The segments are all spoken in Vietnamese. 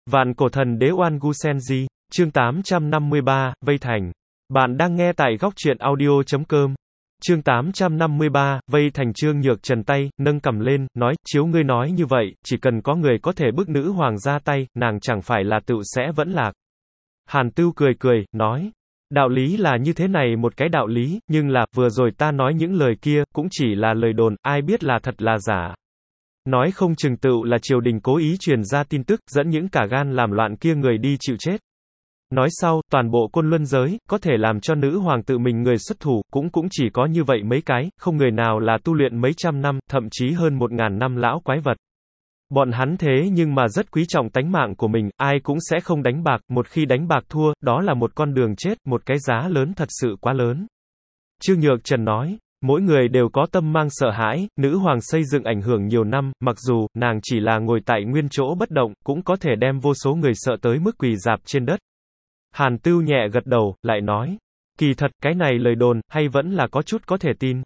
Vạn cổ thần đế Oan Gu Senji, chương 853, Vây Thành. Bạn đang nghe tại góc truyện audio.com. Chương 853, Vây Thành. Trương Nhược Trần tay, nâng cầm lên, nói, chiếu ngươi nói như vậy, chỉ cần có người có thể bức nữ hoàng ra tay, nàng chẳng phải là tựu sẽ vẫn lạc. Hàn Tưu cười cười, nói, đạo lý là như thế này một cái đạo lý, nhưng là, vừa rồi ta nói những lời kia, cũng chỉ là lời đồn, ai biết là thật là giả. Nói không chừng tựu là triều đình cố ý truyền ra tin tức, dẫn những cả gan làm loạn kia người đi chịu chết. Nói sau, toàn bộ Côn Luân giới, có thể làm cho nữ hoàng tự mình người xuất thủ, cũng chỉ có như vậy mấy cái, không người nào là tu luyện mấy trăm năm, thậm chí hơn 1000 năm lão quái vật. Bọn hắn thế nhưng mà rất quý trọng tánh mạng của mình, ai cũng sẽ không đánh bạc, một khi đánh bạc thua, đó là một con đường chết, một cái giá lớn thật sự quá lớn. Trương Nhược Trần nói, mỗi người đều có tâm mang sợ hãi, nữ hoàng xây dựng ảnh hưởng nhiều năm, mặc dù, nàng chỉ là ngồi tại nguyên chỗ bất động, cũng có thể đem vô số người sợ tới mức quỳ rạp trên đất. Hàn Tưu nhẹ gật đầu, lại nói, kỳ thật, cái này lời đồn, hay vẫn là có chút có thể tin.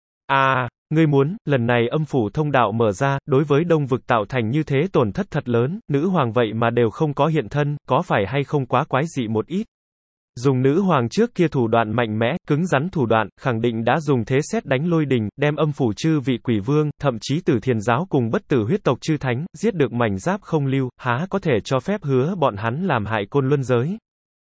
Ngươi muốn, lần này âm phủ thông đạo mở ra, đối với đông vực tạo thành như thế tổn thất thật lớn, nữ hoàng vậy mà đều không có hiện thân, có phải hay không quá quái dị một ít? Dùng nữ hoàng trước kia thủ đoạn mạnh mẽ, cứng rắn thủ đoạn, khẳng định đã dùng thế sét đánh lôi đình, đem âm phủ chư vị quỷ vương, thậm chí Tử Thiền giáo cùng bất tử huyết tộc chư thánh, giết được mảnh giáp không lưu, há có thể cho phép hứa bọn hắn làm hại Côn Luân giới.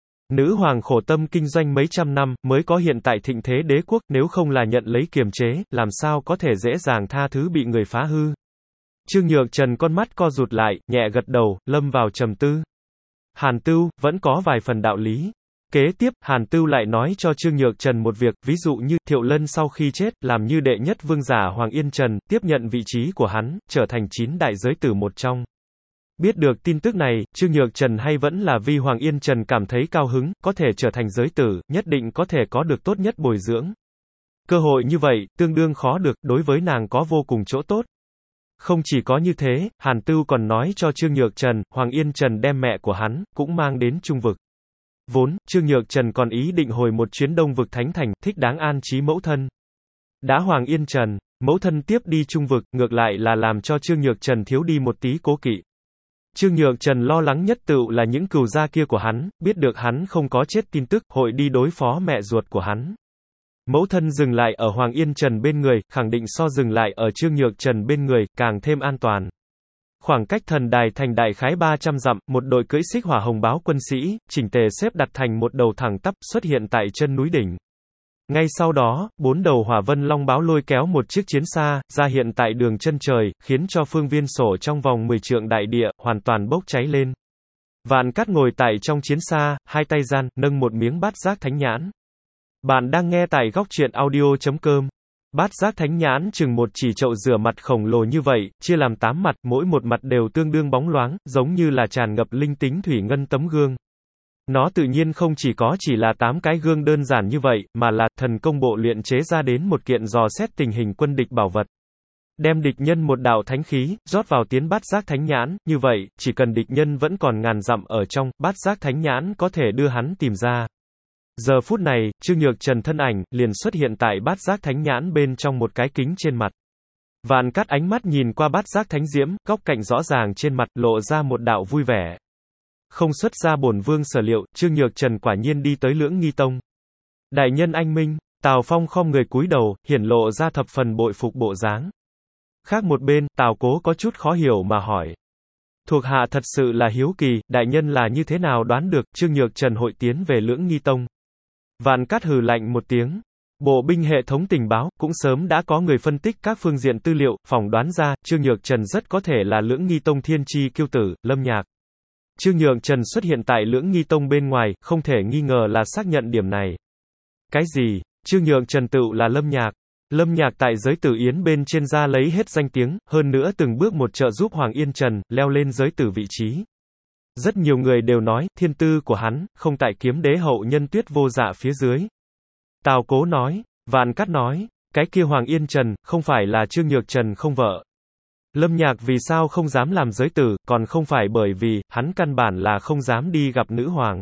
Nữ hoàng khổ tâm kinh doanh mấy trăm năm, mới có hiện tại thịnh thế đế quốc, nếu không là nhận lấy kiềm chế, làm sao có thể dễ dàng tha thứ bị người phá hư. Trương Nhược Trần con mắt co rụt lại, nhẹ gật đầu, lâm vào trầm tư. Hàn Tưu, vẫn có vài phần đạo lý. Kế tiếp, Hàn Tưu lại nói cho Trương Nhược Trần một việc, ví dụ như, Thiệu Lân sau khi chết, làm như đệ nhất vương giả Hoàng Yên Trần, tiếp nhận vị trí của hắn, trở thành 9 đại giới tử một trong. Biết được tin tức này, Trương Nhược Trần hay vẫn là vì Hoàng Yên Trần cảm thấy cao hứng, có thể trở thành giới tử, nhất định có thể có được tốt nhất bồi dưỡng. Cơ hội như vậy, tương đương khó được, đối với nàng có vô cùng chỗ tốt. Không chỉ có như thế, Hàn Tưu còn nói cho Trương Nhược Trần, Hoàng Yên Trần đem mẹ của hắn, cũng mang đến Trung vực. Vốn, Trương Nhược Trần còn ý định hồi một chuyến Đông vực Thánh Thành, thích đáng an trí mẫu thân. Đã Hoàng Yên Trần, mẫu thân tiếp đi Trung vực, ngược lại là làm cho Trương Nhược Trần thiếu đi một tí cố kỵ. Trương Nhược Trần lo lắng nhất tựu là những cừu gia kia của hắn, biết được hắn không có chết tin tức, hội đi đối phó mẹ ruột của hắn. Mẫu thân dừng lại ở Hoàng Yên Trần bên người, khẳng định so dừng lại ở Trương Nhược Trần bên người, càng thêm an toàn. Khoảng cách thần đài thành đại khái 300 dặm, một đội cưỡi xích hỏa hồng báo quân sĩ, chỉnh tề xếp đặt thành một đầu thẳng tắp, xuất hiện tại chân núi đỉnh. Ngay sau đó, 4 đầu hỏa vân long báo lôi kéo một chiếc chiến xa, ra hiện tại đường chân trời, khiến cho phương viên sổ trong vòng 10 trượng đại địa, hoàn toàn bốc cháy lên. Vạn Cát ngồi tại trong chiến xa, hai tay gian, nâng một miếng bát giác thánh nhãn. Bạn đang nghe tại góc truyện audio.com. Bát giác thánh nhãn chừng một chỉ chậu rửa mặt khổng lồ như vậy, chia làm 8 mặt, mỗi một mặt đều tương đương bóng loáng, giống như là tràn ngập linh tính thủy ngân tấm gương. Nó tự nhiên không chỉ là 8 cái gương đơn giản như vậy, mà là thần công bộ luyện chế ra đến một kiện dò xét tình hình quân địch bảo vật. Đem địch nhân một đạo thánh khí, rót vào tiến bát giác thánh nhãn, như vậy, chỉ cần địch nhân vẫn còn ngàn dặm ở trong, bát giác thánh nhãn có thể đưa hắn tìm ra. Giờ phút này, Trương Nhược Trần thân ảnh, liền xuất hiện tại bát giác thánh nhãn bên trong một cái kính trên mặt. Vạn Cát ánh mắt nhìn qua bát giác thánh diễm, góc cạnh rõ ràng trên mặt, lộ ra một đạo vui vẻ. Không xuất ra bổn vương sở liệu, Trương Nhược Trần quả nhiên đi tới Lưỡng Nghi Tông. Đại nhân anh minh, Tào Phong khom người cúi đầu, hiển lộ ra thập phần bội phục bộ dáng. Khác một bên, Tào Cố có chút khó hiểu mà hỏi. Thuộc hạ thật sự là hiếu kỳ, đại nhân là như thế nào đoán được, Trương Nhược Trần hội tiến về Lưỡng Nghi Tông. Vạn Cát hừ lạnh một tiếng. Bộ binh hệ thống tình báo, cũng sớm đã có người phân tích các phương diện tư liệu, phỏng đoán ra, Trương Nhược Trần rất có thể là Lưỡng Nghi Tông thiên chi kiêu tử, Lâm Nhạc. Trương Nhược Trần xuất hiện tại Lưỡng Nghi Tông bên ngoài, không thể nghi ngờ là xác nhận điểm này. Cái gì? Trương Nhược Trần tựu là Lâm Nhạc. Lâm Nhạc tại giới tử yến bên trên ra lấy hết danh tiếng, hơn nữa từng bước một trợ giúp Hoàng Yên Trần, leo lên giới tử vị trí. Rất nhiều người đều nói, thiên tư của hắn, không tại kiếm đế hậu nhân Tuyết Vô Dạ phía dưới. Tào Cố nói, Vạn Cát nói, cái kia Hoàng Yên Trần, không phải là Trương Nhược Trần không vợ. Lâm Nhạc vì sao không dám làm giới tử, còn không phải bởi vì, hắn căn bản là không dám đi gặp nữ hoàng.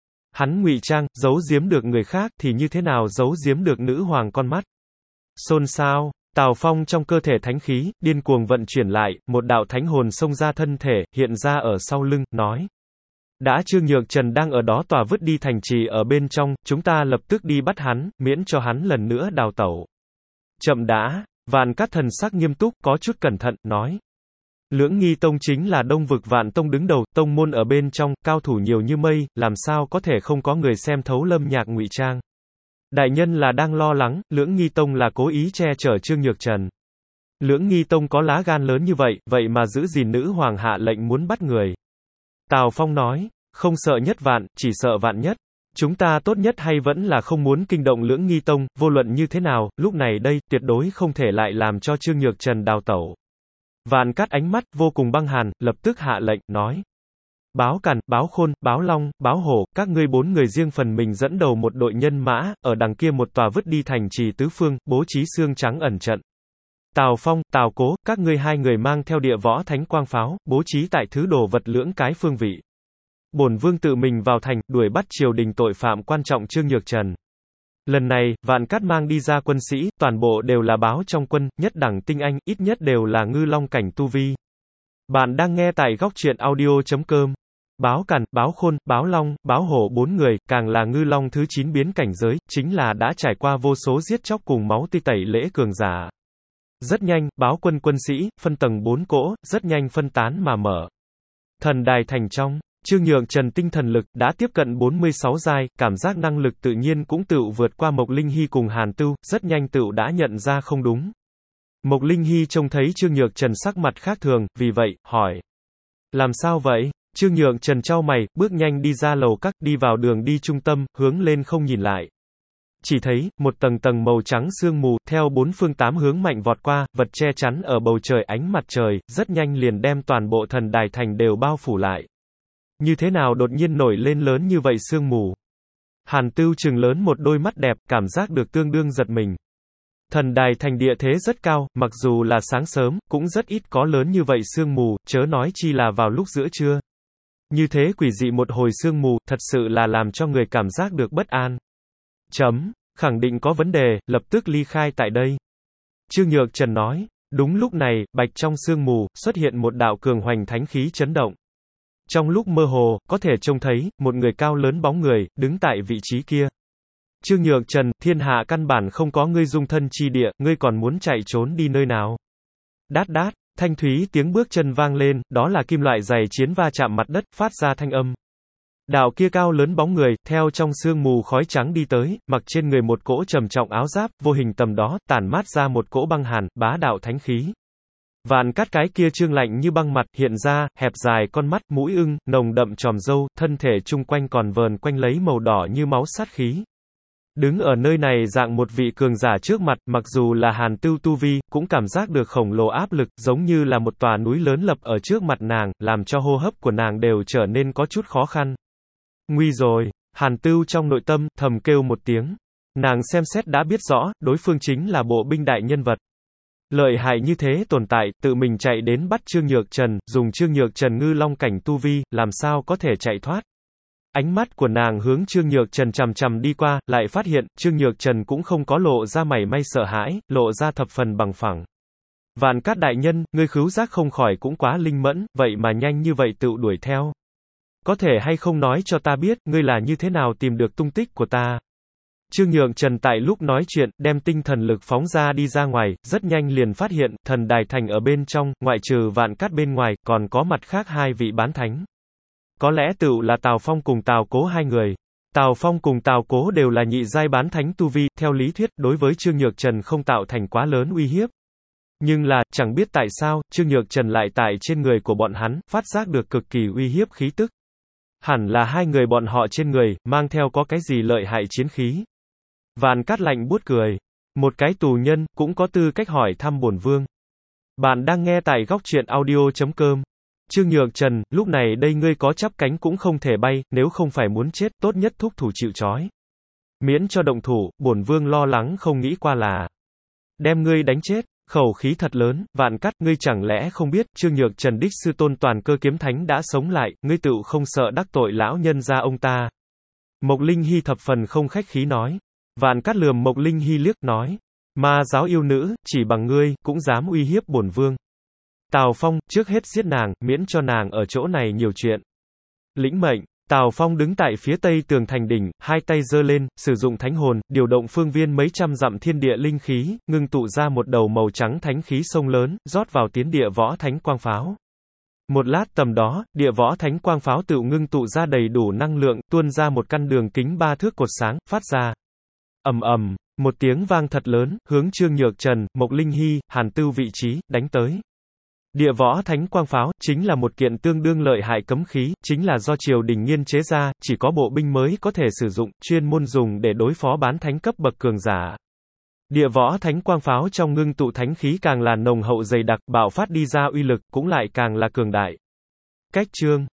Hắn ngụy trang, giấu giếm được người khác, thì như thế nào giấu giếm được nữ hoàng con mắt. Xôn xao, Tào Phong trong cơ thể thánh khí, điên cuồng vận chuyển lại, một đạo thánh hồn xông ra thân thể, hiện ra ở sau lưng, nói. Đã Trương Nhược Trần đang ở đó tòa vứt đi thành trì ở bên trong, chúng ta lập tức đi bắt hắn, miễn cho hắn lần nữa đào tẩu. Chậm đã, Vạn Cát thần sắc nghiêm túc, có chút cẩn thận, nói. Lưỡng Nghi Tông chính là Đông vực Vạn Tông đứng đầu, tông môn ở bên trong, cao thủ nhiều như mây, làm sao có thể không có người xem thấu Lâm Nhạc ngụy trang. Đại nhân là đang lo lắng, Lưỡng Nghi Tông là cố ý che chở Trương Nhược Trần. Lưỡng Nghi Tông có lá gan lớn như vậy, vậy mà giữ gìn nữ hoàng hạ lệnh muốn bắt người. Tào Phong nói, không sợ nhất vạn, chỉ sợ vạn nhất. Chúng ta tốt nhất hay vẫn là không muốn kinh động Lưỡng Nghi Tông, vô luận như thế nào, lúc này đây, tuyệt đối không thể lại làm cho Trương Nhược Trần đào tẩu. Vạn Cát ánh mắt vô cùng băng hàn, lập tức hạ lệnh, nói. Báo Càn, Báo Khôn, Báo Long, Báo Hổ, các ngươi 4 người riêng phần mình dẫn đầu một đội nhân mã, ở đằng kia một tòa vứt đi thành trì tứ phương, bố trí xương trắng ẩn trận. Tào Phong, Tào Cố, các ngươi 2 người mang theo địa võ thánh quang pháo, bố trí tại thứ đồ vật lưỡng cái phương vị. Bổn vương tự mình vào thành, đuổi bắt triều đình tội phạm quan trọng Trương Nhược Trần. Lần này, Vạn Cát mang đi ra quân sĩ, toàn bộ đều là báo trong quân, nhất đẳng tinh anh, ít nhất đều là ngư long cảnh tu vi. Bạn đang nghe tại góc truyện audio.com. Báo Càn, Báo Khôn, Báo Long, Báo Hổ 4 người, càng là ngư long thứ 9 biến cảnh giới, chính là đã trải qua vô số giết chóc cùng máu tẩy lễ cường giả. Rất nhanh, báo quân quân sĩ, phân tầng 4 cỗ, rất nhanh phân tán mà mở. Thần đài thành trong, Trương Nhược Trần tinh thần lực, đã tiếp cận 46 giai, cảm giác năng lực tự nhiên cũng tựu vượt qua Mộc Linh Hy cùng Hàn Tưu, rất nhanh tựu đã nhận ra không đúng. Mộc Linh Hy trông thấy Trương Nhược Trần sắc mặt khác thường, vì vậy, hỏi. Làm sao vậy? Trương Nhược Trần chau mày, bước nhanh đi ra lầu các, đi vào đường đi trung tâm, hướng lên không nhìn lại. Chỉ thấy, một tầng tầng màu trắng sương mù, theo 4 phương 8 hướng mạnh vọt qua, vật che chắn ở bầu trời ánh mặt trời, rất nhanh liền đem toàn bộ thần đài thành đều bao phủ lại. Như thế nào đột nhiên nổi lên lớn như vậy sương mù? Hàn Tưu trừng lớn một đôi mắt đẹp, cảm giác được tương đương giật mình. Thần đài thành địa thế rất cao, mặc dù là sáng sớm, cũng rất ít có lớn như vậy sương mù, chớ nói chi là vào lúc giữa trưa. Như thế quỷ dị một hồi sương mù, thật sự là làm cho người cảm giác được bất an. Khẳng định có vấn đề, lập tức ly khai tại đây. Trương Nhược Trần nói. Đúng lúc này, bạch trong sương mù, xuất hiện một đạo cường hoành thánh khí chấn động. Trong lúc mơ hồ, có thể trông thấy, một người cao lớn bóng người, đứng tại vị trí kia. Trương Nhược Trần, thiên hạ căn bản không có ngươi dung thân chi địa, ngươi còn muốn chạy trốn đi nơi nào? Đát đát, thanh thúy tiếng bước chân vang lên, đó là kim loại giày chiến va chạm mặt đất, phát ra thanh âm. Đạo kia cao lớn bóng người, theo trong sương mù khói trắng đi tới, mặc trên người một cỗ trầm trọng áo giáp, vô hình tầm đó, tản mát ra một cỗ băng hàn, bá đạo thánh khí. Vạn Cát cái kia trương lạnh như băng mặt, hiện ra, hẹp dài con mắt, mũi ưng, nồng đậm tròm râu, thân thể chung quanh còn vờn quanh lấy màu đỏ như máu sát khí. Đứng ở nơi này dạng một vị cường giả trước mặt, mặc dù là Hàn Tưu tu vi, cũng cảm giác được khổng lồ áp lực, giống như là một tòa núi lớn lập ở trước mặt nàng, làm cho hô hấp của nàng đều trở nên có chút khó khăn. Nguy rồi, Hàn Tưu trong nội tâm, thầm kêu một tiếng. Nàng xem xét đã biết rõ, đối phương chính là bộ binh đại nhân vật. Lợi hại như thế tồn tại, tự mình chạy đến bắt Trương Nhược Trần, dùng Trương Nhược Trần ngư long cảnh tu vi, làm sao có thể chạy thoát. Ánh mắt của nàng hướng Trương Nhược Trần chằm chằm đi qua, lại phát hiện, Trương Nhược Trần cũng không có lộ ra mảy may sợ hãi, lộ ra thập phần bằng phẳng. Vạn Cát đại nhân, ngươi khứu giác không khỏi cũng quá linh mẫn, vậy mà nhanh như vậy tự đuổi theo. Có thể hay không nói cho ta biết, ngươi là như thế nào tìm được tung tích của ta? Trương Nhược Trần tại lúc nói chuyện, đem tinh thần lực phóng ra đi ra ngoài, rất nhanh liền phát hiện, thần đài thành ở bên trong, ngoại trừ Vạn Cát bên ngoài, còn có mặt khác 2 vị bán thánh. Có lẽ tựu là Tào Phong cùng Tào Cố 2 người. Tào Phong cùng Tào Cố đều là nhị giai bán thánh tu vi, theo lý thuyết, đối với Trương Nhược Trần không tạo thành quá lớn uy hiếp. Nhưng là, chẳng biết tại sao, Trương Nhược Trần lại tại trên người của bọn hắn, phát giác được cực kỳ uy hiếp khí tức. Hẳn là 2 người bọn họ trên người, mang theo có cái gì lợi hại chiến khí. Vạn Cát lạnh buốt cười. Một cái tù nhân, cũng có tư cách hỏi thăm bổn vương. Bạn đang nghe tại góc truyện audio.com. Trương Nhược Trần, lúc này đây ngươi có chắp cánh cũng không thể bay, nếu không phải muốn chết, tốt nhất thúc thủ chịu trói. Miễn cho động thủ, bổn vương lo lắng không nghĩ qua là đem ngươi đánh chết. Khẩu khí thật lớn, Vạn Cát, ngươi chẳng lẽ không biết, Trương Nhược Trần đích sư tôn toàn cơ kiếm thánh đã sống lại, ngươi tựu không sợ đắc tội lão nhân gia ông ta. Mộc Linh Hy thập phần không khách khí nói. Vạn Cát lườm Mộc Linh Hy liếc, nói. Ma giáo yêu nữ, chỉ bằng ngươi, cũng dám uy hiếp bổn vương. Tào Phong, trước hết giết nàng, miễn cho nàng ở chỗ này nhiều chuyện. Lĩnh mệnh, Tào Phong đứng tại phía tây tường thành đỉnh, hai tay giơ lên, sử dụng thánh hồn, điều động phương viên mấy trăm dặm thiên địa linh khí, ngưng tụ ra một đầu màu trắng thánh khí sông lớn, rót vào tiến địa võ thánh quang pháo. Một lát tầm đó, địa võ thánh quang pháo tự ngưng tụ ra đầy đủ năng lượng, tuôn ra một căn đường kính 3 thước cột sáng, phát ra ầm ầm, một tiếng vang thật lớn, hướng Trương Nhược Trần, Mộc Linh Hy, Hàn Tưu vị trí, đánh tới. Địa võ thánh quang pháo, chính là một kiện tương đương lợi hại cấm khí, chính là do triều đình nghiên chế ra, chỉ có bộ binh mới có thể sử dụng, chuyên môn dùng để đối phó bán thánh cấp bậc cường giả. Địa võ thánh quang pháo trong ngưng tụ thánh khí càng là nồng hậu dày đặc, bạo phát đi ra uy lực, cũng lại càng là cường đại. Cách chương